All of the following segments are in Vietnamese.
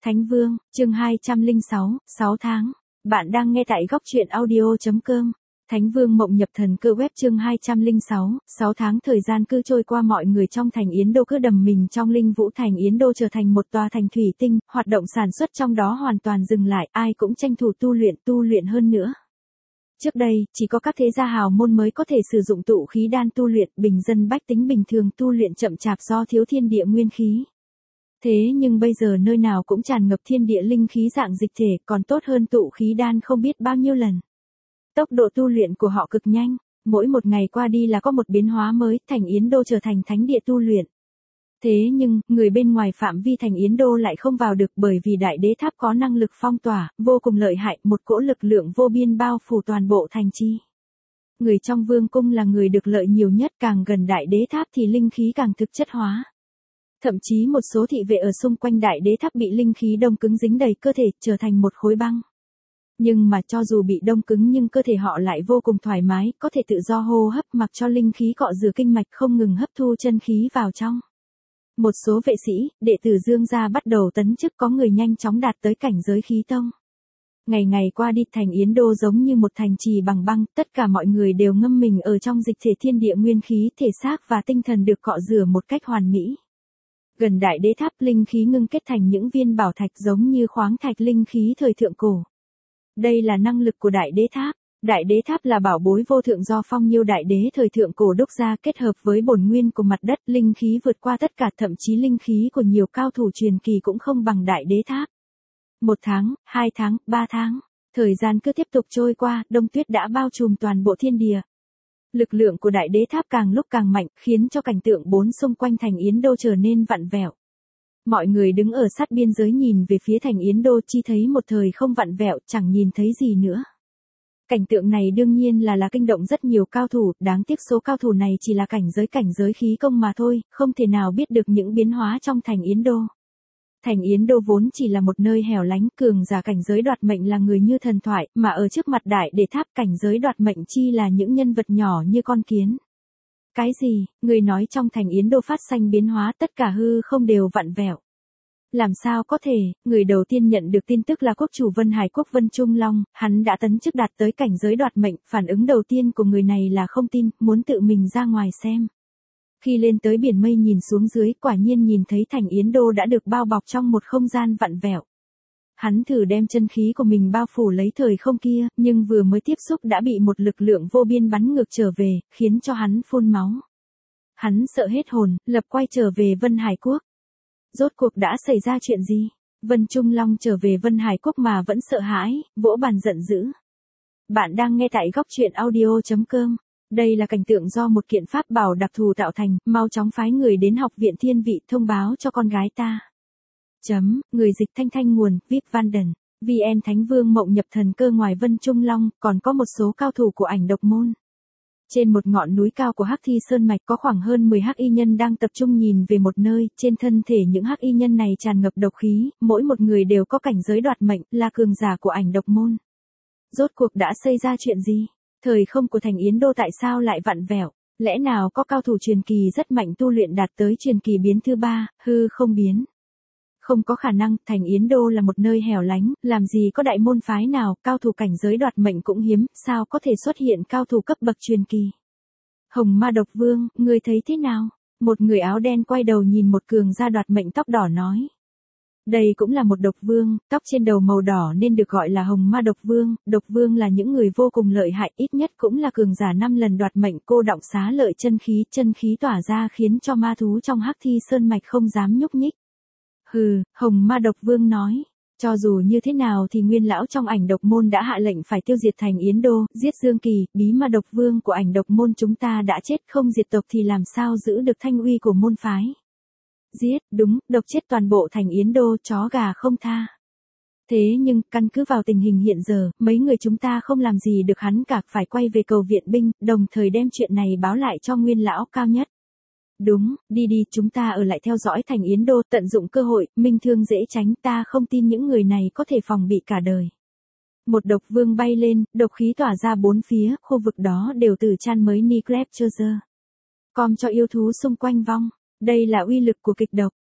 Thánh Vương, chương 206, 6 tháng. Bạn đang nghe tại góc truyện audio.com. Thánh Vương mộng nhập thần cơ web chương 206, 6 tháng thời gian cứ trôi qua mọi người trong thành Yến Đô cứ đầm mình trong linh vũ thành Yến Đô trở thành một tòa thành thủy tinh, hoạt động sản xuất trong đó hoàn toàn dừng lại, ai cũng tranh thủ tu luyện hơn nữa. Trước đây, chỉ có các thế gia hào môn mới có thể sử dụng tụ khí đan tu luyện, bình dân bách tính bình thường tu luyện chậm chạp do thiếu thiên địa nguyên khí. Thế nhưng bây giờ nơi nào cũng tràn ngập thiên địa linh khí dạng dịch thể, còn tốt hơn tụ khí đan không biết bao nhiêu lần. Tốc độ tu luyện của họ cực nhanh, mỗi một ngày qua đi là có một biến hóa mới, thành Yến Đô trở thành thánh địa tu luyện. Thế nhưng, người bên ngoài phạm vi thành Yến Đô lại không vào được bởi vì đại đế tháp có năng lực phong tỏa, vô cùng lợi hại, một cỗ lực lượng vô biên bao phủ toàn bộ thành chi. Người trong vương cung là người được lợi nhiều nhất, càng gần đại đế tháp thì linh khí càng thực chất hóa. Thậm chí một số thị vệ ở xung quanh đại đế tháp bị linh khí đông cứng dính đầy cơ thể, trở thành một khối băng. Nhưng mà cho dù bị đông cứng nhưng cơ thể họ lại vô cùng thoải mái, có thể tự do hô hấp mặc cho linh khí cọ rửa kinh mạch không ngừng hấp thu chân khí vào trong. Một số vệ sĩ, đệ tử Dương gia bắt đầu tấn chức, có người nhanh chóng đạt tới cảnh giới khí tông. Ngày ngày qua đi, thành Yến Đô giống như một thành trì bằng băng, tất cả mọi người đều ngâm mình ở trong dịch thể thiên địa nguyên khí, thể xác và tinh thần được cọ rửa một cách hoàn mỹ. Gần đại đế tháp, linh khí ngưng kết thành những viên bảo thạch giống như khoáng thạch linh khí thời thượng cổ. Đây là năng lực của đại đế tháp. Đại đế tháp là bảo bối vô thượng do Phong Nhiêu đại đế thời thượng cổ đúc ra, kết hợp với bổn nguyên của mặt đất, linh khí vượt qua tất cả, thậm chí linh khí của nhiều cao thủ truyền kỳ cũng không bằng đại đế tháp. 1 tháng, 2 tháng, 3 tháng, thời gian cứ tiếp tục trôi qua, đông tuyết đã bao trùm toàn bộ thiên địa. Lực lượng của đại đế tháp càng lúc càng mạnh, khiến cho cảnh tượng bốn xung quanh thành Yến Đô trở nên vặn vẹo. Mọi người đứng ở sát biên giới nhìn về phía thành Yến Đô, chỉ thấy một thời không vặn vẹo, chẳng nhìn thấy gì nữa. Cảnh tượng này đương nhiên là kinh động rất nhiều cao thủ, đáng tiếc số cao thủ này chỉ là cảnh giới khí công mà thôi, không thể nào biết được những biến hóa trong thành Yến Đô. Thành Yến Đô vốn chỉ là một nơi hẻo lánh, cường giả cảnh giới đoạt mệnh là người như thần thoại, mà ở trước mặt đại đế tháp cảnh giới đoạt mệnh chi là những nhân vật nhỏ như con kiến. Cái gì, người nói trong thành Yến Đô phát sinh biến hóa, tất cả hư không đều vặn vẹo. Làm sao có thể, người đầu tiên nhận được tin tức là quốc chủ Vân Hải Quốc Vân Trung Long, hắn đã tấn chức đạt tới cảnh giới đoạt mệnh, phản ứng đầu tiên của người này là không tin, muốn tự mình ra ngoài xem. Khi lên tới biển mây nhìn xuống dưới, quả nhiên nhìn thấy thành Yến Đô đã được bao bọc trong một không gian vặn vẹo. Hắn thử đem chân khí của mình bao phủ lấy thời không kia, nhưng vừa mới tiếp xúc đã bị một lực lượng vô biên bắn ngược trở về, khiến cho hắn phun máu. Hắn sợ hết hồn, lập quay trở về Vân Hải Quốc. Rốt cuộc đã xảy ra chuyện gì? Vân Trung Long trở về Vân Hải Quốc mà vẫn sợ hãi, vỗ bàn giận dữ. Bạn đang nghe tại góc truyện audio.com. Đây là cảnh tượng do một kiện pháp bảo đặc thù tạo thành, mau chóng phái người đến học viện thiên vị thông báo cho con gái ta. Người dịch thanh nguồn, VIP Vanden, VN Thánh Vương mộng nhập thần cơ. Ngoài Vân Trung Long, còn có một số cao thủ của ảnh độc môn. Trên một ngọn núi cao của Hắc Thi Sơn Mạch có khoảng hơn 10 hắc y nhân đang tập trung nhìn về một nơi, trên thân thể những hắc y nhân này tràn ngập độc khí, mỗi một người đều có cảnh giới đoạt mệnh, là cường giả của ảnh độc môn. Rốt cuộc đã xảy ra chuyện gì? Thời không của thành Yến Đô tại sao lại vặn vẹo? Lẽ nào có cao thủ truyền kỳ rất mạnh tu luyện đạt tới truyền kỳ biến thứ 3, hư không biến? Không có khả năng, thành Yến Đô là một nơi hẻo lánh, làm gì có đại môn phái nào, cao thủ cảnh giới đoạt mệnh cũng hiếm, sao có thể xuất hiện cao thủ cấp bậc truyền kỳ? Hồng Ma Độc Vương, ngươi thấy thế nào? Một người áo đen quay đầu nhìn một cường gia đoạt mệnh tóc đỏ nói. Đây cũng là một độc vương, tóc trên đầu màu đỏ nên được gọi là Hồng Ma Độc Vương. Độc vương là những người vô cùng lợi hại, ít nhất cũng là cường giả 5 lần đoạt mệnh, cô động xá lợi chân khí tỏa ra khiến cho ma thú trong Hắc Thi Sơn Mạch không dám nhúc nhích. Hừ, Hồng Ma Độc Vương nói, cho dù như thế nào thì nguyên lão trong ảnh độc môn đã hạ lệnh phải tiêu diệt thành Yến Đô, giết Dương Kỳ, bí ma độc vương của ảnh độc môn chúng ta đã chết, không diệt tộc thì làm sao giữ được thanh uy của môn phái. Giết, đúng, độc chết toàn bộ thành Yến Đô, chó gà không tha. Thế nhưng, căn cứ vào tình hình hiện giờ, mấy người chúng ta không làm gì được hắn cả, phải quay về cầu viện binh, đồng thời đem chuyện này báo lại cho nguyên lão cao nhất. Đúng, đi, chúng ta ở lại theo dõi thành Yến Đô, tận dụng cơ hội, minh thương dễ tránh, ta không tin những người này có thể phòng bị cả đời. Một độc vương bay lên, độc khí tỏa ra bốn phía, khu vực đó đều từ chan mới Nigrep Chơ. Com cho yêu thú xung quanh vong, đây là uy lực của kịch độc.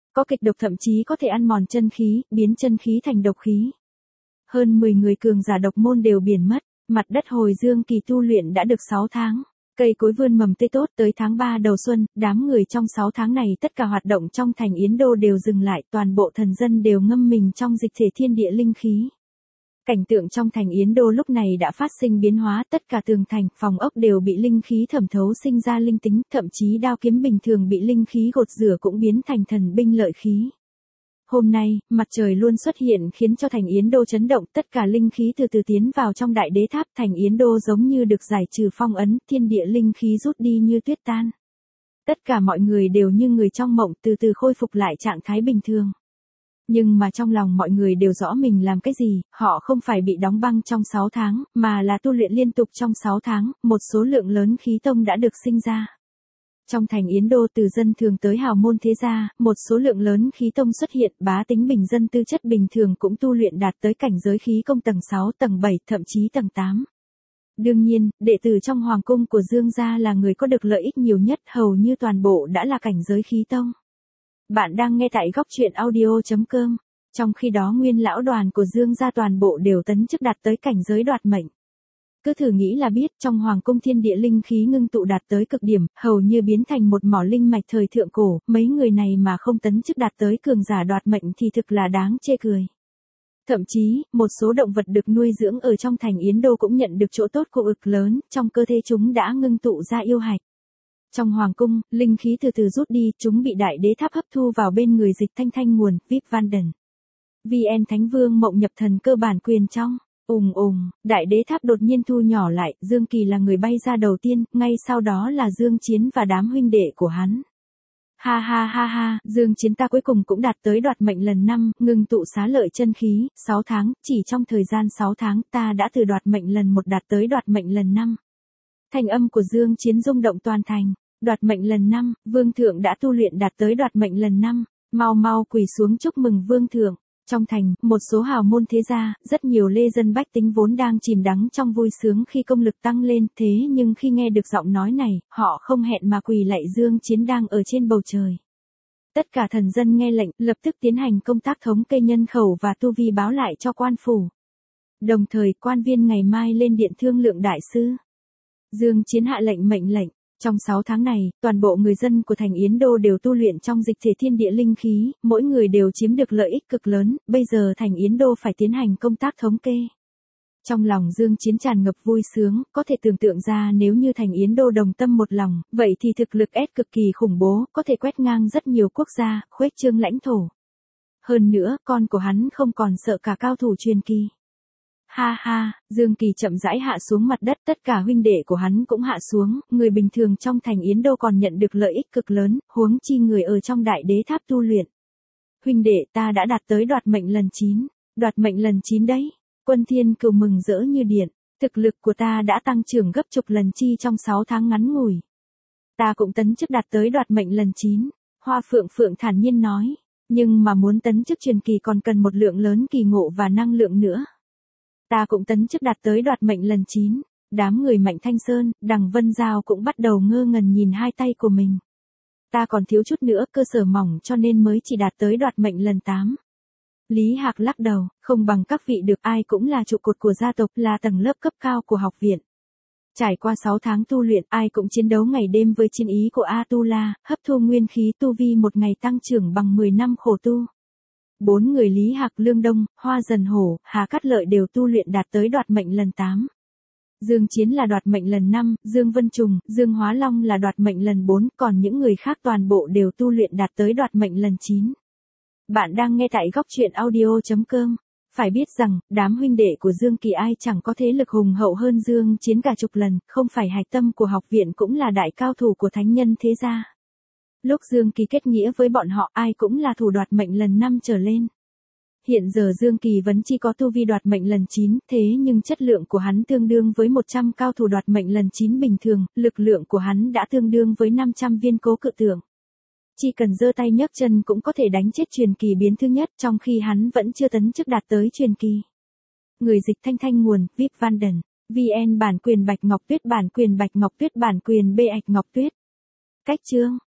Có kịch độc thậm chí có thể ăn mòn chân khí, biến chân khí thành độc khí. Hơn 10 người cường giả độc môn đều biển mất, mặt đất hồi Dương Kỳ tu luyện đã được 6 tháng. Cây cối vươn mầm tươi tốt tới tháng 3 đầu xuân, đám người trong 6 tháng này tất cả hoạt động trong thành Yến Đô đều dừng lại, toàn bộ thần dân đều ngâm mình trong dịch thể thiên địa linh khí. Cảnh tượng trong thành Yến Đô lúc này đã phát sinh biến hóa, tất cả tường thành, phòng ốc đều bị linh khí thẩm thấu sinh ra linh tính, thậm chí đao kiếm bình thường bị linh khí gột rửa cũng biến thành thần binh lợi khí. Hôm nay, mặt trời luôn xuất hiện khiến cho thành Yến Đô chấn động, tất cả linh khí từ từ tiến vào trong đại đế tháp, thành Yến Đô giống như được giải trừ phong ấn, thiên địa linh khí rút đi như tuyết tan. Tất cả mọi người đều như người trong mộng, từ từ khôi phục lại trạng thái bình thường. Nhưng mà trong lòng mọi người đều rõ mình làm cái gì, họ không phải bị đóng băng trong 6 tháng, mà là tu luyện liên tục trong 6 tháng, một số lượng lớn khí tông đã được sinh ra. Trong thành Yến Đô từ dân thường tới hào môn thế gia, một số lượng lớn khí tông xuất hiện, bá tính bình dân tư chất bình thường cũng tu luyện đạt tới cảnh giới khí công tầng 6, tầng 7, thậm chí tầng 8. Đương nhiên, đệ tử trong hoàng cung của Dương gia là người có được lợi ích nhiều nhất, hầu như toàn bộ đã là cảnh giới khí tông. Bạn đang nghe tại góc truyện audio.com. Trong khi đó nguyên lão đoàn của Dương gia toàn bộ đều tấn chức đạt tới cảnh giới đoạt mệnh. Cứ thử nghĩ là biết, trong hoàng cung thiên địa linh khí ngưng tụ đạt tới cực điểm, hầu như biến thành một mỏ linh mạch thời thượng cổ, mấy người này mà không tấn chức đạt tới cường giả đoạt mệnh thì thực là đáng chê cười. Thậm chí, một số động vật được nuôi dưỡng ở trong thành Yến Đô cũng nhận được chỗ tốt của ực lớn, trong cơ thể chúng đã ngưng tụ ra yêu hạch. Trong hoàng cung, linh khí từ từ rút đi, chúng bị đại đế tháp hấp thu vào bên người Dịch Thanh Thanh nguồn, VIP Vanden. VN Thánh Vương Mộng Nhập Thần cơ bản quyền trong. Đại đế tháp đột nhiên thu nhỏ lại, Dương Kỳ là người bay ra đầu tiên, ngay sau đó là Dương Chiến và đám huynh đệ của hắn. Ha ha ha ha, Dương Chiến ta cuối cùng cũng đạt tới đoạt mệnh lần 5, ngừng tụ xá lợi chân khí, 6 tháng, chỉ trong thời gian 6 tháng ta đã từ đoạt mệnh lần 1 đạt tới đoạt mệnh lần 5. Thanh âm của Dương Chiến rung động toàn thành, đoạt mệnh lần 5, Vương Thượng đã tu luyện đạt tới đoạt mệnh lần 5, mau mau quỳ xuống chúc mừng Vương Thượng. Trong thành, một số hào môn thế gia, rất nhiều lê dân bách tính vốn đang chìm đắm trong vui sướng khi công lực tăng lên, thế nhưng khi nghe được giọng nói này, họ không hẹn mà quỳ lạy Dương Chiến đang ở trên bầu trời. Tất cả thần dân nghe lệnh, lập tức tiến hành công tác thống kê nhân khẩu và tu vi báo lại cho quan phủ. Đồng thời, quan viên ngày mai lên điện thương lượng đại sư. Dương Chiến hạ mệnh lệnh. Trong 6 tháng này, toàn bộ người dân của thành Yến Đô đều tu luyện trong dịch thể thiên địa linh khí, mỗi người đều chiếm được lợi ích cực lớn, bây giờ thành Yến Đô phải tiến hành công tác thống kê. Trong lòng Dương Chiến tràn ngập vui sướng, có thể tưởng tượng ra nếu như thành Yến Đô đồng tâm một lòng, vậy thì thực lực S cực kỳ khủng bố, có thể quét ngang rất nhiều quốc gia, khuếch trương lãnh thổ. Hơn nữa, con của hắn không còn sợ cả cao thủ truyền kỳ. Ha ha, Dương Kỳ chậm rãi hạ xuống mặt đất, tất cả huynh đệ của hắn cũng hạ xuống, người bình thường trong thành Yến Đô còn nhận được lợi ích cực lớn, huống chi người ở trong đại đế tháp tu luyện. Huynh đệ ta đã đạt tới đoạt mệnh lần 9, đoạt mệnh lần 9 đấy. Quân Thiên Cửu mừng rỡ như điện, thực lực của ta đã tăng trưởng gấp chục lần chi trong 6 tháng ngắn ngủi. Ta cũng tấn chức đạt tới đoạt mệnh lần 9, Hoa Phượng Phượng thản nhiên nói, nhưng mà muốn tấn chức truyền kỳ còn cần một lượng lớn kỳ ngộ và năng lượng nữa. Ta cũng tấn chức đạt tới đoạt mệnh lần 9, đám người Mạnh Thanh Sơn, Đằng Vân Giao cũng bắt đầu ngơ ngẩn nhìn hai tay của mình. Ta còn thiếu chút nữa, cơ sở mỏng cho nên mới chỉ đạt tới đoạt mệnh lần 8. Lý Hạc lắc đầu, không bằng các vị được, ai cũng là trụ cột của gia tộc, là tầng lớp cấp cao của học viện. Trải qua 6 tháng tu luyện, ai cũng chiến đấu ngày đêm với chiến ý của Atula, hấp thu nguyên khí tu vi một ngày tăng trưởng bằng 10 năm khổ tu. 4 người Lý Hạc, Lương Đông, Hoa Dần Hổ, Hà Cát Lợi đều tu luyện đạt tới đoạt mệnh lần 8. Dương Chiến là đoạt mệnh lần 5, Dương Vân Trùng, Dương Hóa Long là đoạt mệnh lần 4, còn những người khác toàn bộ đều tu luyện đạt tới đoạt mệnh lần 9. Bạn đang nghe tại góc truyện audio.com. Phải biết rằng, đám huynh đệ của Dương Kỳ ai chẳng có thế lực hùng hậu hơn Dương Chiến cả chục lần, không phải hạch tâm của học viện cũng là đại cao thủ của thánh nhân thế gia. Lúc Dương Kỳ kết nghĩa với bọn họ ai cũng là thủ đoạt mệnh lần 5 trở lên. Hiện giờ Dương Kỳ vẫn chỉ có tu vi đoạt mệnh lần 9, thế nhưng chất lượng của hắn tương đương với 100 cao thủ đoạt mệnh lần 9 bình thường, lực lượng của hắn đã tương đương với 500 viên cố cự tượng. Chỉ cần giơ tay nhấc chân cũng có thể đánh chết truyền kỳ biến thứ nhất, trong khi hắn vẫn chưa tấn chức đạt tới truyền kỳ. Người Dịch Thanh Thanh nguồn, VIP Vanden, VN bản quyền Bạch Ngọc Tuyết, bản quyền Bạch Ngọc Tuyết, bản quyền B Ạch Ngọc Tuyết. Cách chương